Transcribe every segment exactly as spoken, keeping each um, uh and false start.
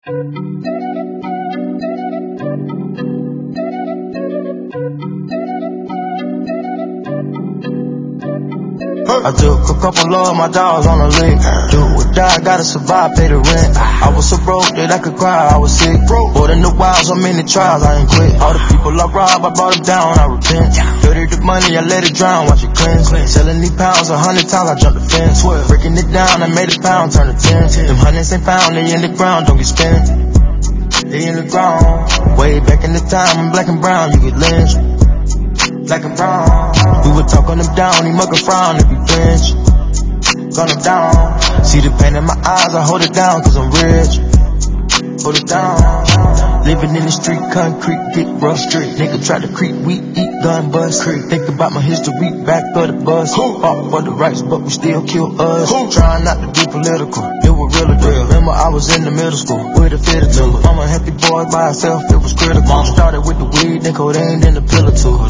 I took a couple of my dogs on a lick. Do or die, gotta survive, pay the rent. I was so broke that I could cry, I was sick. More than the wild, so many trials, I ain't quit. All the people I robbed, I brought them down, I repent. Dirty the money, I let it drown, watch it cleanse. Selling these pounds a hundred times, I jumped the fence. Breaking it down, I made a pound, turn to ten. Them hundreds ain't found, they in the ground, don't get spent. They in the ground. Way back in the time, I'm black and brown, you get lynched. Black and brown. We would talk on them down, he mug a frown if he flinch. Gun him down. See the pain in my eyes, I hold it down cause I'm rich. Hold it down. Living in the street, concrete, get rough street. Nigga try to creep, we eat, gun bust. Think about my history, back of the bus. Fought for the rights, but we still kill us. Trying not to be political, it was real real. Remember I was in the middle school with a fit or two. I'm a happy boy by herself, it was critical. Started with the weed, then codeine, then the pill or two.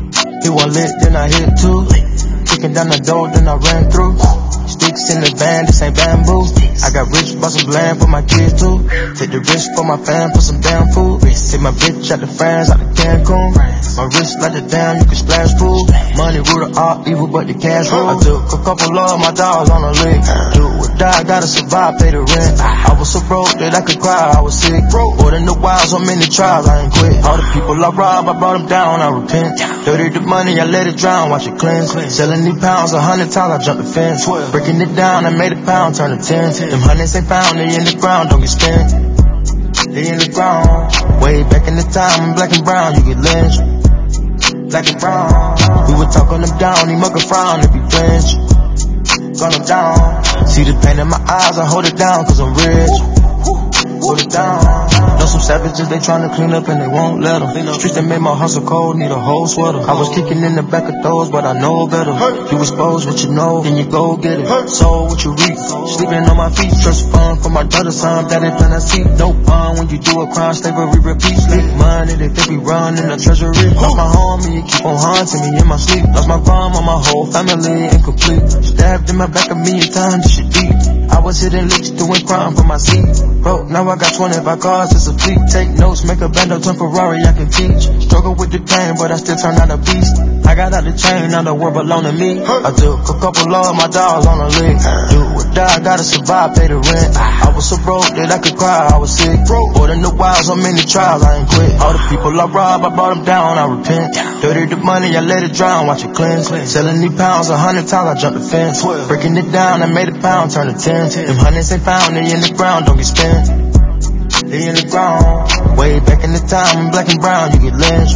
It was lit, then I hit two. Kicking down the door, then I ran through. Sticks in the van, this ain't bamboo. I got rich, bought some land for my kids too. Take the risk for my fam, for some damn food. Take my bitch out the France, out the Cancun. My wrist like the damn, you can splash pool. Money rule of all evil, but the cash rule. I took a couple of my dogs on a lick. Do or die, gotta survive, pay the rent. I was so broke that I could cry, I was sick. More than the wild, so many trials, I ain't quit. All the people I robbed, I brought them down, I repent. Dirty the money, I let it drown, watch it cleanse. Selling these pounds a hundred times, I jumped the fence. Breaking it down, I made a pound, turn to ten. Them hundreds ain't found, they in the ground, don't get spent. They in the ground. Way back in the time, I'm black and brown, you get lynched. Black and brown. We would talk on them down, he mug a frown if he flinch. Gun him down. See the pain in my eyes, I hold it down cause I'm rich. Hold it down. Know some savages, they tryna clean up and they won't let them. Streets that made my hustle cold, need a whole sweater. I was kicking in the back of those, but I know better. You expose what you know, then you go get it. Soul what you reap, sleeping on my feet. Trust fund for my daughter, son, that ain't plan I see. No fun when you do a crime, slavery repeats. Big money, they think we run in the treasury. Lost my homie, you keep on haunting me in my sleep. Lost my grandma, my whole family incomplete. Stabbed in my back a million times, this shit deep. I was hitting licks, doing crime for my seat. Bro, now I got twenty-five cars, it's a fleet. Take notes, make a bando, turn Ferrari, I can teach. Struggle with the pain, but I still turn out a beast. I got out the chain, now the world belong to me. I took a couple of my dogs on a lick. Do or die, gotta survive, pay the rent. I was so broke that I could cry, I was sick. More than the wild, so many trials, I ain't quit. All the people I robbed, I brought them down, I repent. Dirty the money, I let it drown, watch it cleanse. Selling these pounds a hundred times, I jumped the fence. Breaking it down, I made a pound, turn to ten. Them hundreds ain't found, they in the ground, don't get spent. They in the ground. Way back in the time, I'm black and brown, you get lynched.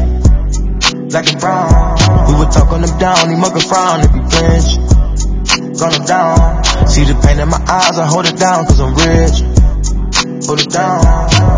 Black and brown. We would talk on them down, he mug a frown if he flinch. Gun him down. See the pain in my eyes, I hold it down cause I'm rich. Hold it down.